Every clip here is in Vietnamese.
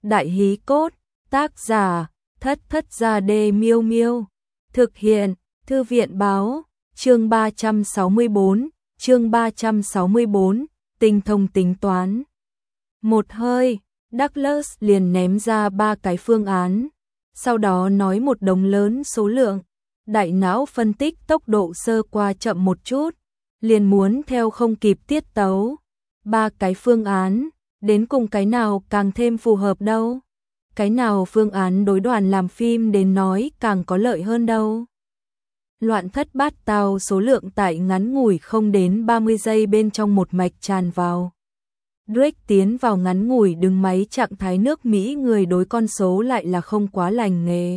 Đại hí cốt, tác giả, Thất Thất Gia Đê Miêu Miêu. Thực hiện, Thư viện báo, chương 364, tinh thông tính toán. Một hơi, Douglas liền ném ra 3 cái phương án, sau đó nói một đống lớn số lượng. Đại não phân tích tốc độ sơ qua chậm một chút, liền muốn theo không kịp tiết tấu. 3 cái phương án, đến cùng cái nào càng thêm phù hợp đâu? Cái nào phương án đối đoàn làm phim đến nói càng có lợi hơn đâu? Loạn thất bát tao số lượng tại ngắn ngủi không đến 30 giây bên trong một mạch tràn vào. Drake tiến vào ngắn ngủi đứng máy trạng thái nước Mỹ người đối con số lại là không quá lành nghề.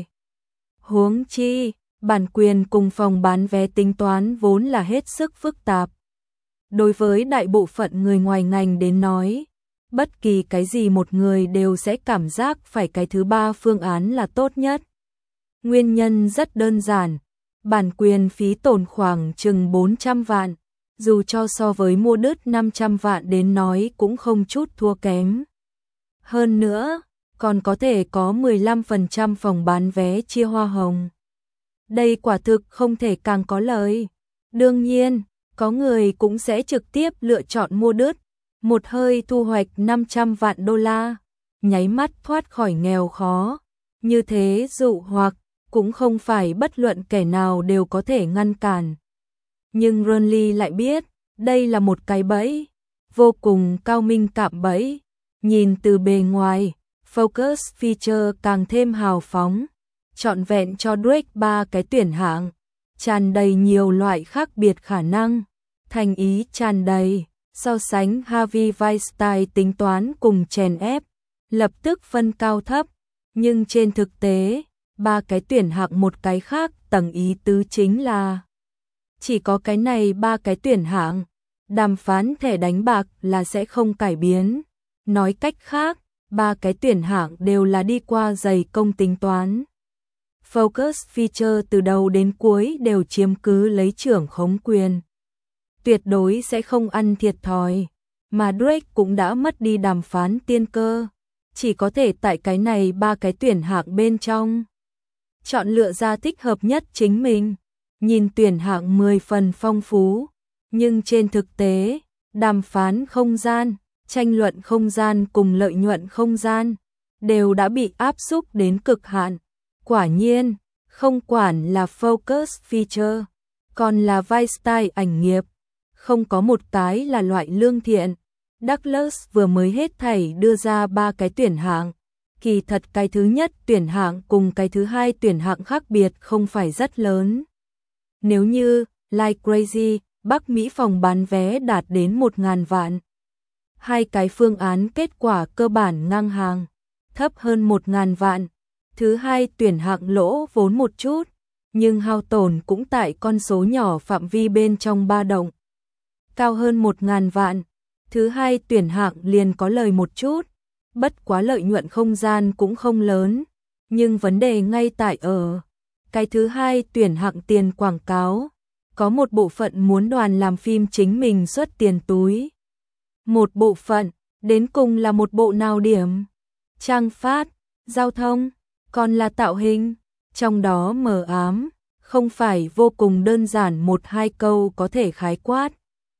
Huống chi, bản quyền cùng phòng bán vé tính toán vốn là hết sức phức tạp. Đối với đại bộ phận người ngoài ngành đến nói, bất kỳ cái gì một người đều sẽ cảm giác phải cái thứ 3 phương án là tốt nhất. Nguyên nhân rất đơn giản, bản quyền phí tổn khoảng chừng 400 vạn, dù cho so với mua đứt 500 vạn đến nói cũng không chút thua kém. Hơn nữa, còn có thể có 15% phòng bán vé chia hoa hồng. Đây quả thực không thể càng có lời. Đương nhiên, có người cũng sẽ trực tiếp lựa chọn mua đứt, một hơi thu hoạch 500 vạn đô la, nháy mắt thoát khỏi nghèo khó. Như thế dụ hoặc cũng không phải bất luận kẻ nào đều có thể ngăn cản. Nhưng Ronly lại biết, đây là một cái bẫy, vô cùng cao minh cạm bẫy. Nhìn từ bề ngoài, Focus Feature càng thêm hào phóng, trọn vẹn cho Drake 3 cái tuyển hạng, tràn đầy nhiều loại khác biệt khả năng, thành ý tràn đầy, so sánh Harvey Weinstein tính toán cùng chèn ép, lập tức phân cao thấp, nhưng trên thực tế, 3 cái tuyển hạng một cái khác tầng ý tứ chính là chỉ có cái này 3 cái tuyển hạng, đàm phán thẻ đánh bạc là sẽ không cải biến. Nói cách khác, 3 cái tuyển hạng đều là đi qua dày công tính toán. Focus Feature từ đầu đến cuối đều chiếm cứ lấy trưởng khống quyền. Tuyệt đối sẽ không ăn thiệt thòi, mà Drake cũng đã mất đi đàm phán tiên cơ, chỉ có thể tại cái này 3 cái tuyển hạng bên trong chọn lựa ra thích hợp nhất chính mình. Nhìn tuyển hạng 10 phần phong phú, nhưng trên thực tế, đàm phán không gian, tranh luận không gian cùng lợi nhuận không gian đều đã bị áp xúc đến cực hạn. Quả nhiên, không quản là Focus Feature, còn là Weinstein ảnh nghiệp, không có một cái là loại lương thiện. Douglas vừa mới hết thảy đưa ra 3 cái tuyển hạng, kỳ thật cái thứ nhất tuyển hạng cùng cái thứ 2 tuyển hạng khác biệt không phải rất lớn. Nếu như, like crazy, Bắc Mỹ phòng bán vé đạt đến 1.000 vạn. 2 cái phương án kết quả cơ bản ngang hàng, thấp hơn 1.000 vạn. Thứ 2 tuyển hạng lỗ vốn một chút, nhưng hao tổn cũng tại con số nhỏ phạm vi bên trong ba động. Cao hơn 1.000 vạn, thứ 2 tuyển hạng liền có lời một chút, bất quá lợi nhuận không gian cũng không lớn, nhưng vấn đề ngay tại ở cái thứ 2 tuyển hạng tiền quảng cáo, có một bộ phận muốn đoàn làm phim chính mình xuất tiền túi. Một bộ phận, đến cùng là một bộ nào điểm? Trang phát, giao thông, còn là tạo hình, trong đó mờ ám, không phải vô cùng đơn giản 1-2 câu có thể khái quát.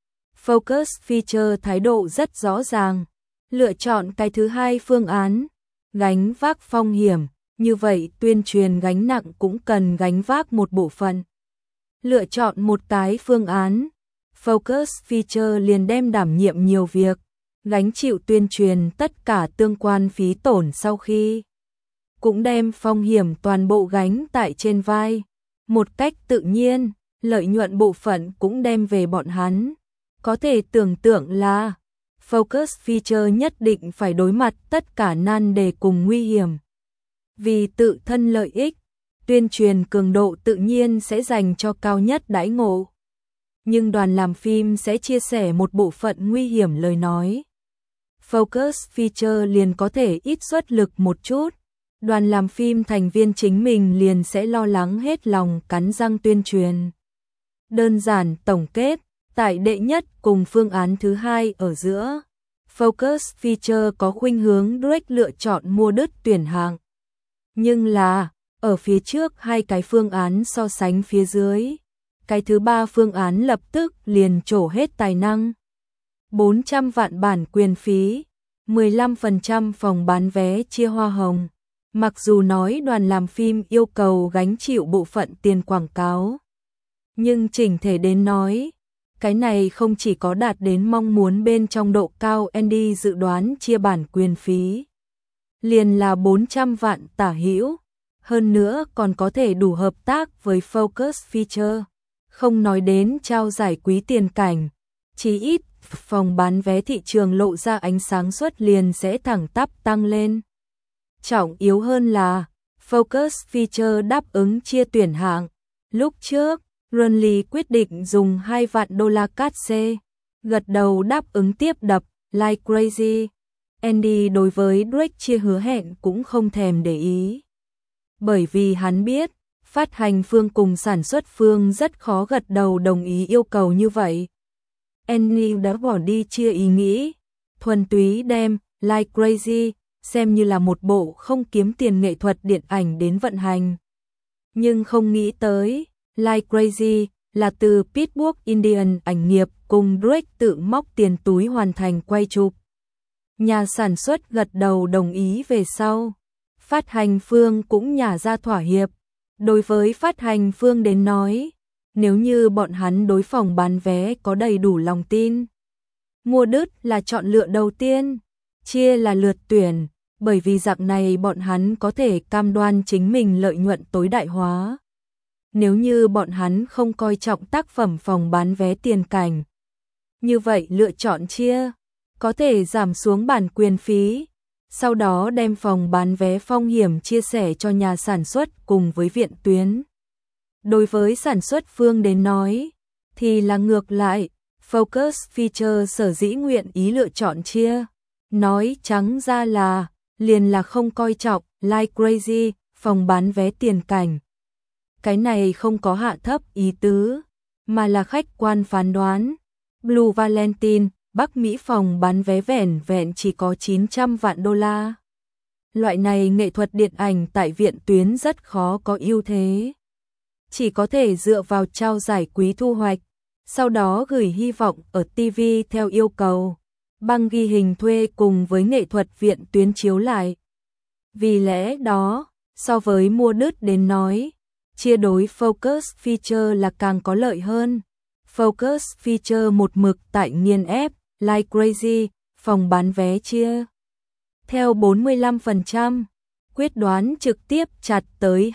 Focus Feature thái độ rất rõ ràng, lựa chọn cái thứ 2 phương án, gánh vác phong hiểm. Như vậy tuyên truyền gánh nặng cũng cần gánh vác một bộ phận. Lựa chọn một cái phương án, Focus Feature liền đem đảm nhiệm nhiều việc, gánh chịu tuyên truyền tất cả tương quan phí tổn sau khi. Cũng đem phong hiểm toàn bộ gánh tại trên vai. Một cách tự nhiên, lợi nhuận bộ phận cũng đem về bọn hắn. Có thể tưởng tượng là, Focus Feature nhất định phải đối mặt tất cả nan đề cùng nguy hiểm. Vì tự thân lợi ích, tuyên truyền cường độ tự nhiên sẽ dành cho cao nhất đãi ngộ. Nhưng đoàn làm phim sẽ chia sẻ một bộ phận nguy hiểm lời nói. Focus Feature liền có thể ít xuất lực một chút. Đoàn làm phim thành viên chính mình liền sẽ lo lắng hết lòng cắn răng tuyên truyền. Đơn giản tổng kết, tại đệ nhất cùng phương án thứ 2 ở giữa, Focus Feature có khuynh hướng Drake lựa chọn mua đứt tuyển hạng. Nhưng là, ở phía trước hai cái phương án so sánh phía dưới, cái thứ ba phương án lập tức liền trổ hết tài năng. 400 vạn bản quyền phí, 15% phòng bán vé chia hoa hồng. Mặc dù nói đoàn làm phim yêu cầu gánh chịu bộ phận tiền quảng cáo, nhưng chỉnh thể đến nói, cái này không chỉ có đạt đến mong muốn bên trong độ cao. Andy dự đoán chia bản quyền phí liền là 400 vạn tả hữu, hơn nữa còn có thể đủ hợp tác với Focus Feature, không nói đến trao giải quý tiền cảnh, chí ít phòng bán vé thị trường lộ ra ánh sáng suốt liền sẽ thẳng tắp tăng lên. Trọng yếu hơn là Focus Feature đáp ứng chia tuyển hạng. Lúc trước, Runley quyết định dùng 2 vạn đô la cát xê, gật đầu đáp ứng tiếp đập Like Crazy. Andy đối với Drake chia hứa hẹn cũng không thèm để ý. Bởi vì hắn biết, phát hành phương cùng sản xuất phương rất khó gật đầu đồng ý yêu cầu như vậy. Andy đã bỏ đi chia ý nghĩ, thuần túy đem Like Crazy xem như là một bộ không kiếm tiền nghệ thuật điện ảnh đến vận hành. Nhưng không nghĩ tới, Like Crazy là từ Pittsburgh Indian ảnh nghiệp cùng Drake tự móc tiền túi hoàn thành quay chụp. Nhà sản xuất gật đầu đồng ý về sau. Phát hành phương cũng nhả ra thỏa hiệp. Đối với phát hành phương đến nói, nếu như bọn hắn đối phòng bán vé có đầy đủ lòng tin, mua đứt là chọn lựa đầu tiên, chia là lượt tuyển, bởi vì dạng này bọn hắn có thể cam đoan chính mình lợi nhuận tối đại hóa. Nếu như bọn hắn không coi trọng tác phẩm phòng bán vé tiền cảnh, như vậy lựa chọn chia, có thể giảm xuống bản quyền phí, sau đó đem phòng bán vé phong hiểm chia sẻ cho nhà sản xuất cùng với viện tuyến. Đối với sản xuất phương đến nói, thì là ngược lại, Focus Feature sở dĩ nguyện ý lựa chọn chia, nói trắng ra là, liền là không coi trọng Like Crazy, phòng bán vé tiền cảnh. Cái này không có hạ thấp ý tứ, mà là khách quan phán đoán. Blue Valentine, Bắc Mỹ phòng bán vé vẻn vẹn chỉ có 900 vạn đô la. Loại này nghệ thuật điện ảnh tại viện tuyến rất khó có ưu thế. Chỉ có thể dựa vào trao giải quý thu hoạch, sau đó gửi hy vọng ở TV theo yêu cầu, băng ghi hình thuê cùng với nghệ thuật viện tuyến chiếu lại. Vì lẽ đó, so với mua đứt đến nói, chia đối Focus Feature là càng có lợi hơn. Focus Feature một mực tại nghiền ép, Like Crazy, phòng bán vé chia theo 45%, quyết đoán trực tiếp chặt tới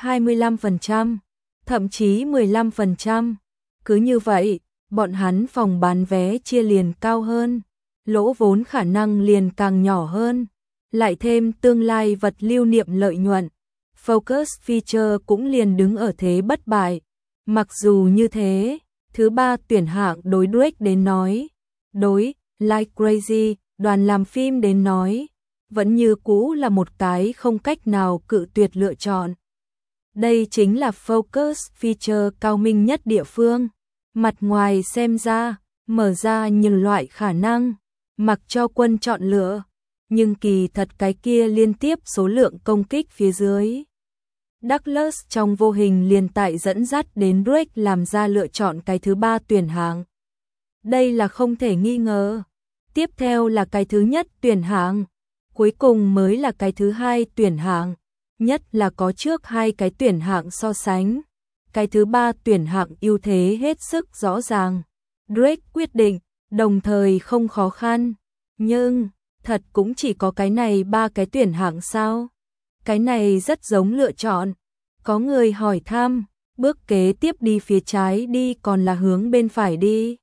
25%, thậm chí 15%. Cứ như vậy, bọn hắn phòng bán vé chia liền cao hơn, lỗ vốn khả năng liền càng nhỏ hơn, lại thêm tương lai vật lưu niệm lợi nhuận. Focus Feature cũng liền đứng ở thế bất bại. Mặc dù như thế, thứ ba tuyển hạng đối Drake đến nói, đối Like Crazy, đoàn làm phim đến nói, vẫn như cũ là một cái không cách nào cự tuyệt lựa chọn. Đây chính là Focus Feature cao minh nhất địa phương. Mặt ngoài xem ra, mở ra nhiều loại khả năng, mặc cho quân chọn lựa, nhưng kỳ thật cái kia liên tiếp số lượng công kích phía dưới. Douglas trong vô hình liền tại dẫn dắt đến Drake làm ra lựa chọn cái thứ ba tuyển hạng. Đây là không thể nghi ngờ. Tiếp theo là cái thứ nhất tuyển hạng, cuối cùng mới là cái thứ hai tuyển hạng, nhất là có trước hai cái tuyển hạng so sánh. Cái thứ ba tuyển hạng ưu thế hết sức rõ ràng. Drake quyết định, đồng thời không khó khăn, nhưng thật cũng chỉ có cái này ba cái tuyển hạng sao? Cái này rất giống lựa chọn. Có người hỏi thăm, bước kế tiếp đi phía trái đi còn là hướng bên phải đi?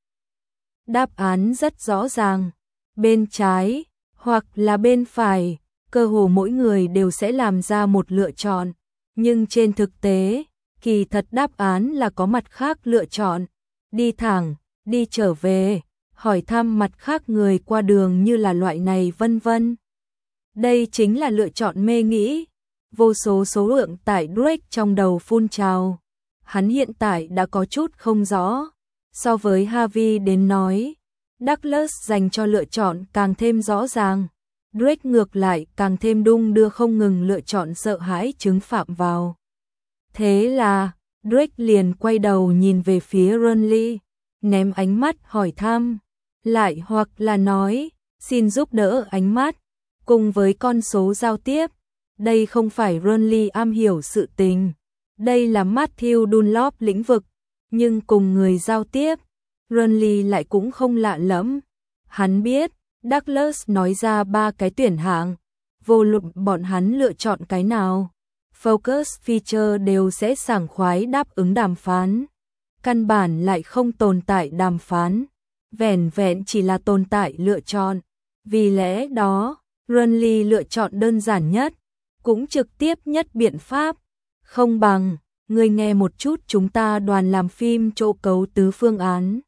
Đáp án rất rõ ràng, bên trái hoặc là bên phải, cơ hồ mỗi người đều sẽ làm ra một lựa chọn, nhưng trên thực tế, kỳ thật đáp án là có mặt khác lựa chọn, đi thẳng, đi trở về, hỏi thăm mặt khác người qua đường như là loại này vân vân. Đây chính là lựa chọn mê nghĩ. Vô số số lượng tại Drake trong đầu phun trào. Hắn hiện tại đã có chút không rõ. So với Harvey đến nói, Douglas dành cho lựa chọn càng thêm rõ ràng. Drake ngược lại càng thêm đung đưa không ngừng lựa chọn sợ hãi chứng phạm vào. Thế là, Drake liền quay đầu nhìn về phía Renly, ném ánh mắt hỏi thăm, lại hoặc là nói, xin giúp đỡ ánh mắt, cùng với con số giao tiếp. Đây không phải Renly am hiểu sự tình, đây là Matthew Dunlop lĩnh vực, nhưng cùng người giao tiếp, Renly lại cũng không lạ lẫm. Hắn biết, Douglas nói ra 3 cái tuyển hạng, vô luận bọn hắn lựa chọn cái nào, Focus Feature đều sẽ sảng khoái đáp ứng đàm phán. Căn bản lại không tồn tại đàm phán, vẻn vẹn chỉ là tồn tại lựa chọn. Vì lẽ đó, Renly lựa chọn đơn giản nhất, cũng trực tiếp nhất biện pháp. Không bằng, người nghe một chút chúng ta đoàn làm phim chỗ cấu tứ phương án.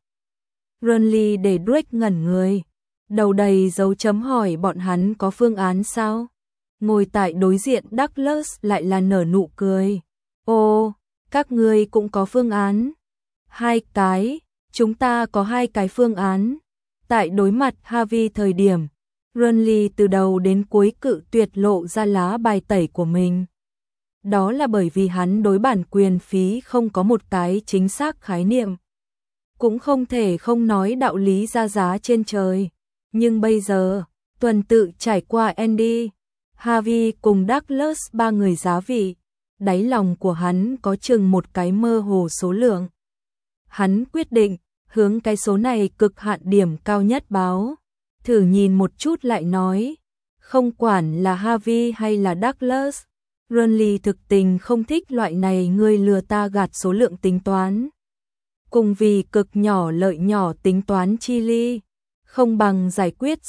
Renly để Drake ngẩn người, đầu đầy dấu chấm hỏi bọn hắn có phương án sao? Ngồi tại đối diện Douglas lại là nở nụ cười. Ồ, các ngươi cũng có phương án. 2 cái, chúng ta có 2 cái phương án. Tại đối mặt Harvey thời điểm, Renly từ đầu đến cuối cự tuyệt lộ ra lá bài tẩy của mình. Đó là bởi vì hắn đối bản quyền phí không có một cái chính xác khái niệm. Cũng không thể không nói đạo lý ra giá trên trời. Nhưng bây giờ, tuần tự trải qua Andy, Harvey cùng Douglas 3 người giá vị, đáy lòng của hắn có chừng một cái mơ hồ số lượng. Hắn quyết định, hướng cái số này cực hạn điểm cao nhất báo. Thử nhìn một chút lại nói, không quản là Harvey hay là Douglas, Renly thực tình không thích loại này người lừa ta gạt số lượng tính toán. Cùng vì cực nhỏ lợi nhỏ tính toán chi ly, không bằng giải quyết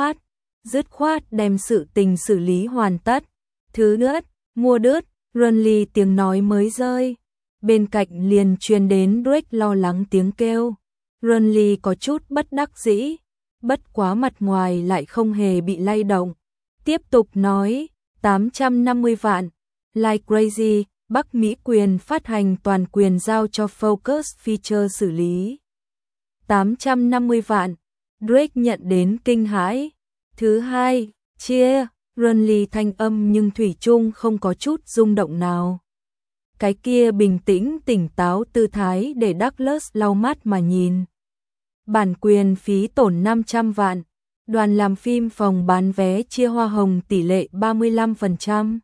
dứt khoát đem sự tình xử lý hoàn tất. Thứ đứt, mua đứt, Renly tiếng nói mới rơi. Bên cạnh liền truyền đến Drake lo lắng tiếng kêu. Renly có chút bất đắc dĩ, bất quá mặt ngoài lại không hề bị lay động. Tiếp tục nói, 850 vạn, like crazy, Bắc Mỹ quyền phát hành toàn quyền giao cho Focus Feature xử lý. 850 vạn, Drake nhận đến kinh hãi. Thứ hai, chia, Renly thanh âm nhưng thủy chung không có chút rung động nào. Cái kia bình tĩnh tỉnh táo tư thái để Douglas lau mắt mà nhìn. Bản quyền phí tổn 500 vạn, đoàn làm phim phòng bán vé chia hoa hồng tỷ lệ 35%.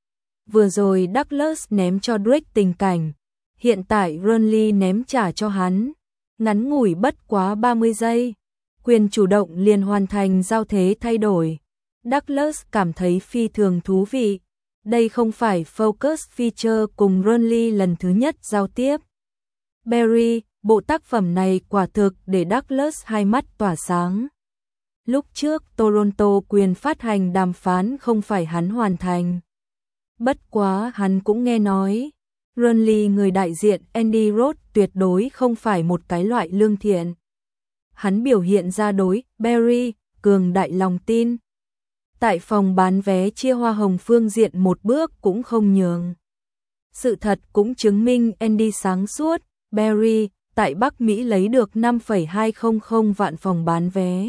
Vừa rồi Douglas ném cho Drake tình cảnh, hiện tại Renly ném trả cho hắn. Ngắn ngủi bất quá 30 giây, quyền chủ động liền hoàn thành giao thế thay đổi. Douglas cảm thấy phi thường thú vị. Đây không phải Focus Feature cùng Renly lần thứ nhất giao tiếp. Barry, bộ tác phẩm này quả thực để Douglas hai mắt tỏa sáng. Lúc trước Toronto quyền phát hành đàm phán không phải hắn hoàn thành. Bất quá hắn cũng nghe nói, Renly người đại diện Andy Roth tuyệt đối không phải một cái loại lương thiện. Hắn biểu hiện ra đối Barry cường đại lòng tin. Tại phòng bán vé chia hoa hồng phương diện một bước cũng không nhường. Sự thật cũng chứng minh Andy sáng suốt, Barry tại Bắc Mỹ lấy được 5,200 vạn phòng bán vé.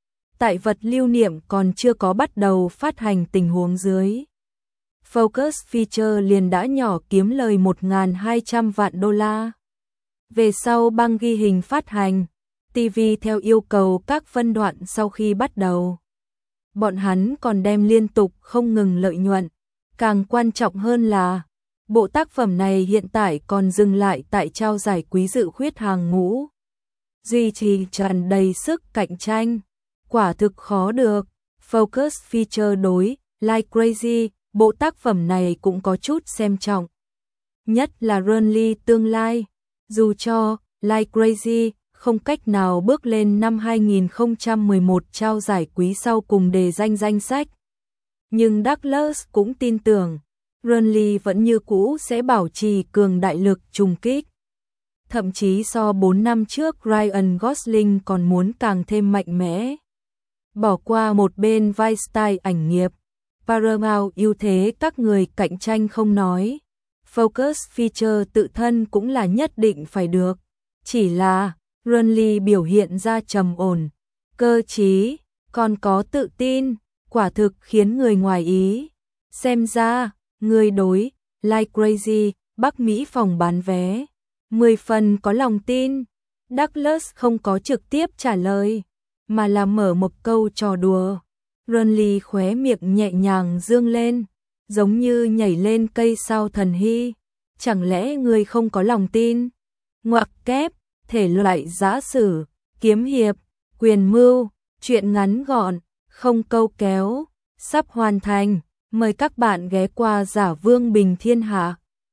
Tại vật lưu niệm còn chưa có bắt đầu phát hành tình huống dưới, Focus Feature liền đã nhỏ kiếm lời 1.200 vạn đô la. Về sau băng ghi hình phát hành, TV theo yêu cầu các phân đoạn sau khi bắt đầu. Bọn hắn còn đem liên tục không ngừng lợi nhuận. Càng quan trọng hơn là, bộ tác phẩm này hiện tại còn dừng lại tại trao giải quý dự khuyết hàng ngũ. Duy trì tràn đầy sức cạnh tranh, quả thực khó được. Focus Feature đối Like Crazy, bộ tác phẩm này cũng có chút xem trọng. Nhất là Renly tương lai, dù cho Like Crazy không cách nào bước lên năm 2011 trao giải quý sau cùng đề danh sách. Nhưng Douglas cũng tin tưởng, Renly vẫn như cũ sẽ bảo trì cường đại lực trùng kích. Thậm chí so 4 năm trước Ryan Gosling còn muốn càng thêm mạnh mẽ. Bỏ qua một bên vai style ảnh nghiệp, Paramount ưu thế các người cạnh tranh không nói. Focus Feature tự thân cũng là nhất định phải được. Chỉ là Renly biểu hiện ra trầm ổn, cơ trí, còn có tự tin, quả thực khiến người ngoài ý. Xem ra, người đối Like Crazy, Bắc Mỹ phòng bán vé 10 phần có lòng tin. Douglas không có trực tiếp trả lời, mà là mở một câu trò đùa. Renly khóe miệng nhẹ nhàng dương lên, giống như nhảy lên cây sao thần hy. Chẳng lẽ ngươi không có lòng tin? Ngoặc kép, thể loại giã sử, kiếm hiệp, quyền mưu, truyện ngắn gọn, không câu kéo, sắp hoàn thành. Mời các bạn ghé qua Giả Vương Bình Thiên Hạ.